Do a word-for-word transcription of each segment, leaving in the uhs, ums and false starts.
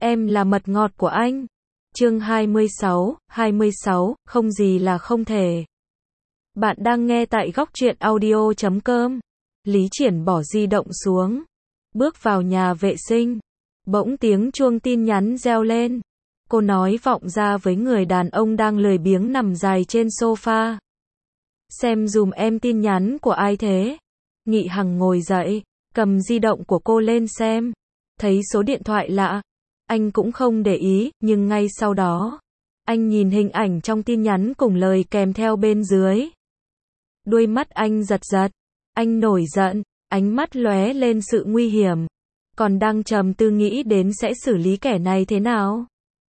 Em là mật ngọt của anh. Chương hai mươi sáu, hai mươi sáu, không gì là không thể. Bạn đang nghe tại góc truyện audio chấm com. Lý Triển bỏ di động xuống, bước vào nhà vệ sinh. Bỗng tiếng chuông tin nhắn reo lên. Cô nói vọng ra với người đàn ông đang lười biếng nằm dài trên sofa. Xem dùm em tin nhắn của ai thế? Nghị Hằng ngồi dậy, cầm di động của cô lên xem. Thấy số điện thoại lạ. Anh cũng không để ý, nhưng ngay sau đó, anh nhìn hình ảnh trong tin nhắn cùng lời kèm theo bên dưới. Đuôi mắt anh giật giật. Anh nổi giận, ánh mắt lóe lên sự nguy hiểm. Còn đang trầm tư nghĩ đến sẽ xử lý kẻ này thế nào.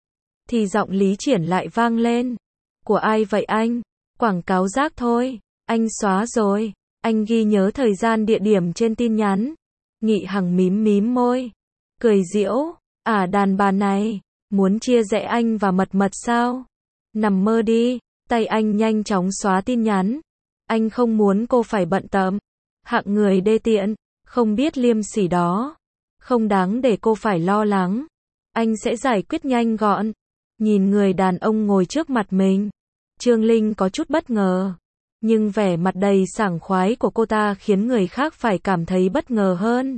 Thì giọng Lý Triển lại vang lên. Của ai vậy anh? Quảng cáo rác thôi. Anh xóa rồi. Anh ghi nhớ thời gian địa điểm trên tin nhắn. Nghị Hằng mím mím môi, cười giễu. À, đàn bà này, muốn chia rẽ anh và Mật Mật sao? Nằm mơ đi. Tay anh nhanh chóng xóa tin nhắn. Anh không muốn cô phải bận tâm. Hạng người đê tiện, không biết liêm sỉ đó. Không đáng để cô phải lo lắng. Anh sẽ giải quyết nhanh gọn. Nhìn người đàn ông ngồi trước mặt mình, Trương Linh có chút bất ngờ. Nhưng vẻ mặt đầy sảng khoái của cô ta khiến người khác phải cảm thấy bất ngờ hơn.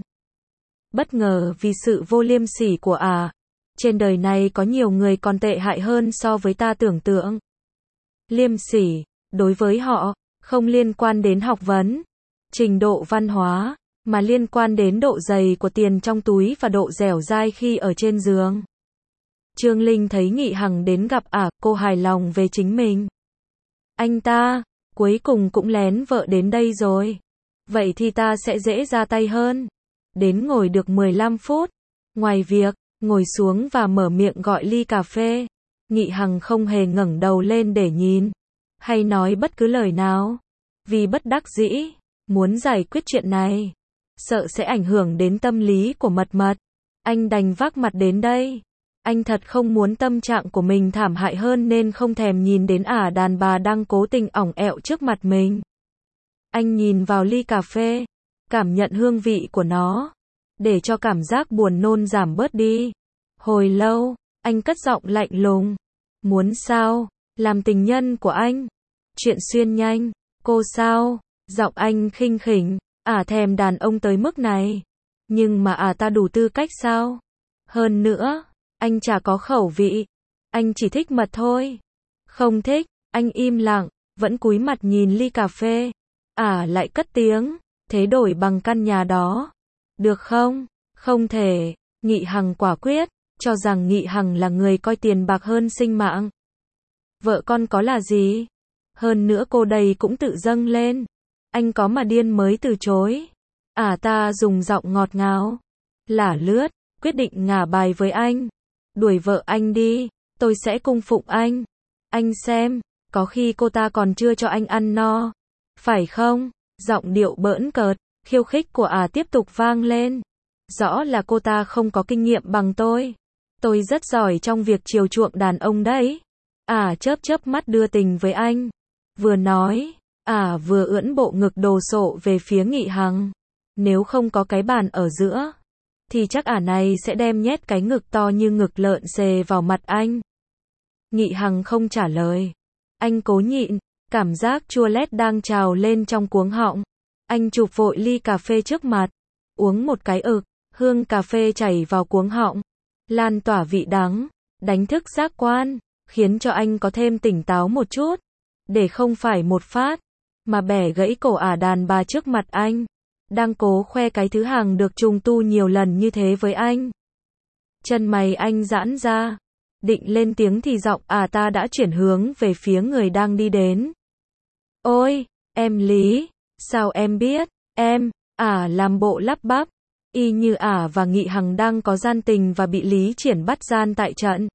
Bất ngờ vì sự vô liêm sỉ của ả. À. Trên đời này có nhiều người còn tệ hại hơn so với ta tưởng tượng. Liêm sỉ, đối với họ, không liên quan đến học vấn, trình độ văn hóa, mà liên quan đến độ dày của tiền trong túi và độ dẻo dai khi ở trên giường. Trương Linh thấy Nghị Hằng đến gặp ả, à, cô hài lòng về chính mình. Anh ta, cuối cùng cũng lén vợ đến đây rồi. Vậy thì ta sẽ dễ ra tay hơn. Đến ngồi được mười lăm phút. Ngoài việc, ngồi xuống và mở miệng gọi ly cà phê. Nghị Hằng không hề ngẩng đầu lên để nhìn. Hay nói bất cứ lời nào. Vì bất đắc dĩ, muốn giải quyết chuyện này. Sợ sẽ ảnh hưởng đến tâm lý của Mật Mật. Anh đành vác mặt đến đây. Anh thật không muốn tâm trạng của mình thảm hại hơn nên không thèm nhìn đến ả đàn bà đang cố tình ỏng ẹo trước mặt mình. Anh nhìn vào ly cà phê, cảm nhận hương vị của nó, để cho cảm giác buồn nôn giảm bớt đi. Hồi lâu, anh cất giọng lạnh lùng. Muốn sao? Làm tình nhân của anh. Chuyện xuyên nhanh. Cô sao? Giọng anh khinh khỉnh. Ả thèm đàn ông tới mức này. Nhưng mà ả ta đủ tư cách sao? Hơn nữa, anh chả có khẩu vị. Anh chỉ thích Mật thôi. Không thích. Anh im lặng, vẫn cúi mặt nhìn ly cà phê. Ả lại cất tiếng. Thế đổi bằng căn nhà đó. Được không? Không thể. Nghị Hằng quả quyết, cho rằng Nghị Hằng là người coi tiền bạc hơn sinh mạng. Vợ con có là gì? Hơn nữa cô đây cũng tự dâng lên. Anh có mà điên mới từ chối. Ả ta dùng giọng ngọt ngào, lả lướt, quyết định ngả bài với anh. Đuổi vợ anh đi, tôi sẽ cung phụng anh. Anh xem, có khi cô ta còn chưa cho anh ăn no. Phải không? Giọng điệu bỡn cợt, khiêu khích của ả tiếp tục vang lên. Rõ là cô ta không có kinh nghiệm bằng tôi. Tôi rất giỏi trong việc chiều chuộng đàn ông đấy. Ả chớp chớp mắt đưa tình với anh. Vừa nói, ả vừa ưỡn bộ ngực đồ sộ về phía Nghị Hằng. Nếu không có cái bàn ở giữa, thì chắc ả này sẽ đem nhét cái ngực to như ngực lợn xề vào mặt anh. Nghị Hằng không trả lời. Anh cố nhịn, cảm giác chua lét đang trào lên trong cuống họng. Anh chụp vội ly cà phê trước mặt, uống một cái ực, hương cà phê chảy vào cuống họng, lan tỏa vị đắng, đánh thức giác quan, khiến cho anh có thêm tỉnh táo một chút, để không phải một phát mà bẻ gãy cổ ả đàn bà trước mặt anh, đang cố khoe cái thứ hàng được trùng tu nhiều lần như thế với anh. Chân mày anh giãn ra, định lên tiếng thì giọng ả ta đã chuyển hướng về phía người đang đi đến. Ôi, em Lý, sao em biết? Em, ả làm bộ lắp bắp, y như ả và Nghị Hằng đang có gian tình và bị Lý Triển bắt gian tại trận.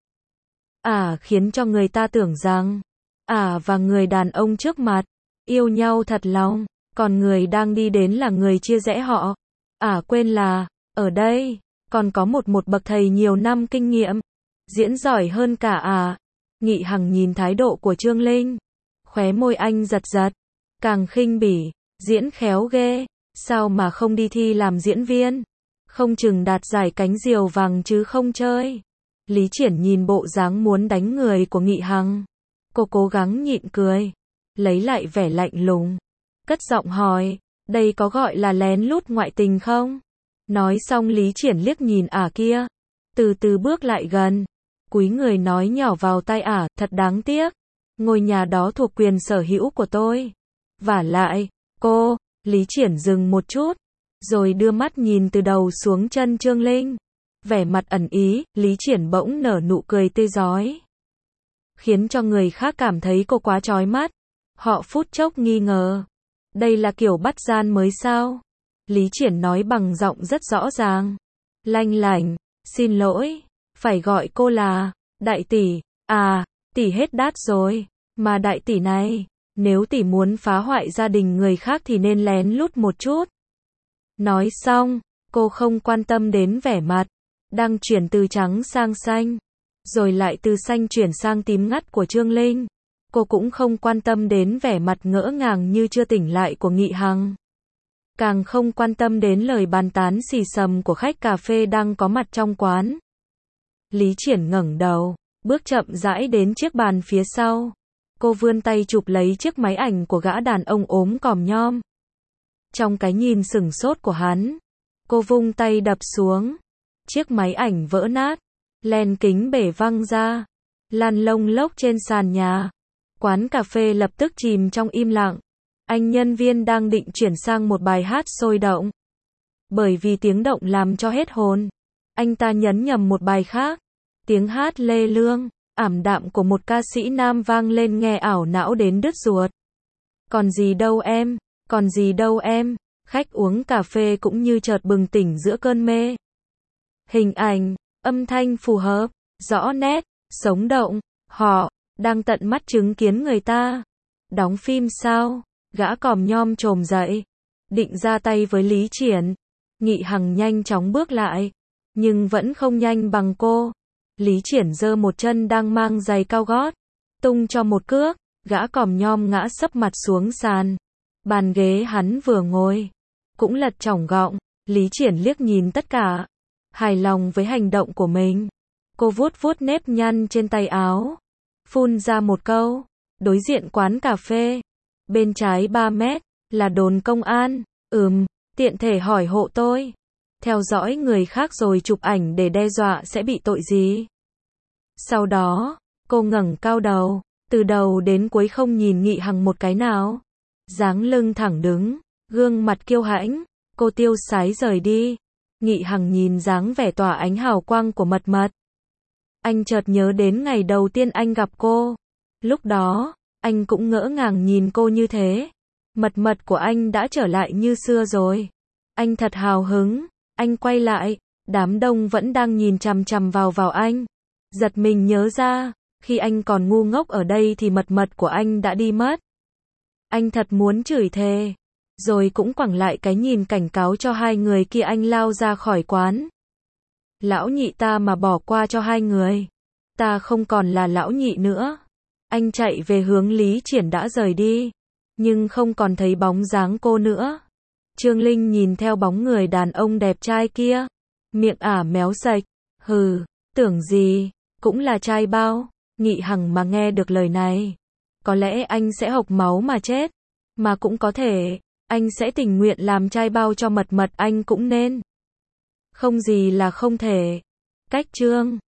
Ả khiến cho người ta tưởng rằng ả và người đàn ông trước mặt yêu nhau thật lòng, còn người đang đi đến là người chia rẽ họ. Ả quên là ở đây còn có một một bậc thầy nhiều năm kinh nghiệm, diễn giỏi hơn cả ả. Nghị Hằng nhìn thái độ của Trương Linh, khóe môi anh giật giật, càng khinh bỉ. Diễn khéo ghê, sao mà không đi thi làm diễn viên? Không chừng đạt giải cánh diều vàng chứ không chơi. Lý Triển nhìn bộ dáng muốn đánh người của Nghị Hằng. Cô cố gắng nhịn cười. Lấy lại vẻ lạnh lùng. Cất giọng hỏi, đây có gọi là lén lút ngoại tình không? Nói xong Lý Triển liếc nhìn ả kia. Từ từ bước lại gần. Cúi người nói nhỏ vào tai ả, thật đáng tiếc. Ngôi nhà đó thuộc quyền sở hữu của tôi. Vả lại, cô, Lý Triển dừng một chút. Rồi đưa mắt nhìn từ đầu xuống chân Trương Linh. Vẻ mặt ẩn ý, Lý Triển bỗng nở nụ cười tươi rói. Khiến cho người khác cảm thấy cô quá chói mắt. Họ phút chốc nghi ngờ. Đây là kiểu bắt gian mới sao? Lý Triển nói bằng giọng rất rõ ràng. Lanh lảnh, xin lỗi, phải gọi cô là đại tỷ. À, tỷ hết đát rồi. Mà đại tỷ này, nếu tỷ muốn phá hoại gia đình người khác thì nên lén lút một chút. Nói xong, cô không quan tâm đến vẻ mặt đang chuyển từ trắng sang xanh, rồi lại từ xanh chuyển sang tím ngắt của Trương Linh. Cô cũng không quan tâm đến vẻ mặt ngỡ ngàng như chưa tỉnh lại của Nghị Hằng. Càng không quan tâm đến lời bàn tán xì xầm của khách cà phê đang có mặt trong quán. Lý Triển ngẩng đầu, bước chậm rãi đến chiếc bàn phía sau. Cô vươn tay chụp lấy chiếc máy ảnh của gã đàn ông ốm còm nhom. Trong cái nhìn sửng sốt của hắn, cô vung tay đập xuống. Chiếc máy ảnh vỡ nát, len kính bể văng ra, lăn lông lốc trên sàn nhà. Quán cà phê lập tức chìm trong im lặng. Anh nhân viên đang định chuyển sang một bài hát sôi động. Bởi vì tiếng động làm cho hết hồn, anh ta nhấn nhầm một bài khác. Tiếng hát lê lương, ảm đạm của một ca sĩ nam vang lên nghe ảo não đến đứt ruột. Còn gì đâu em, còn gì đâu em. Khách uống cà phê cũng như chợt bừng tỉnh giữa cơn mê. Hình ảnh, âm thanh phù hợp, rõ nét, sống động. Họ đang tận mắt chứng kiến người ta đóng phim sao? Gã còm nhom trồm dậy, định ra tay với Lý Triển. Nghị Hằng nhanh chóng bước lại, nhưng vẫn không nhanh bằng cô. Lý Triển giơ một chân đang mang giày cao gót, tung cho một cước, gã còm nhom ngã sấp mặt xuống sàn. Bàn ghế hắn vừa ngồi cũng lật chỏng gọng. Lý Triển liếc nhìn tất cả, hài lòng với hành động của mình. Cô vuốt vuốt nếp nhăn trên tay áo, phun ra một câu. Đối diện quán cà phê, bên trái ba mét, là đồn công an. Ừm, tiện thể hỏi hộ tôi. Theo dõi người khác rồi chụp ảnh để đe dọa sẽ bị tội gì? Sau đó, cô ngẩng cao đầu, từ đầu đến cuối không nhìn Nghị Hằng một cái nào. Dáng lưng thẳng đứng, gương mặt kiêu hãnh, cô tiêu sái rời đi. Nghị Hằng nhìn dáng vẻ tỏa ánh hào quang của Mật Mật. Anh chợt nhớ đến ngày đầu tiên anh gặp cô. Lúc đó, anh cũng ngỡ ngàng nhìn cô như thế. Mật Mật của anh đã trở lại như xưa rồi. Anh thật hào hứng. Anh quay lại, đám đông vẫn đang nhìn chằm chằm vào vào anh. Giật mình nhớ ra, khi anh còn ngu ngốc ở đây thì Mật Mật của anh đã đi mất. Anh thật muốn chửi thề. Rồi cũng quẳng lại cái nhìn cảnh cáo cho hai người kia. Anh lao ra khỏi quán. Lão nhị ta mà bỏ qua cho hai người, ta không còn là lão nhị nữa. Anh chạy về hướng Lý Triển đã rời đi, nhưng không còn thấy bóng dáng cô nữa. Trương Linh nhìn theo bóng người đàn ông đẹp trai kia, miệng ả méo sạch. Hừ, tưởng gì, cũng là trai bao. Nghị Hằng mà nghe được lời này, có lẽ anh sẽ hộc máu mà chết. Mà cũng có thể, anh sẽ tình nguyện làm trai bao cho Mật Mật. Anh cũng nên. Không gì là không thể. Cách chương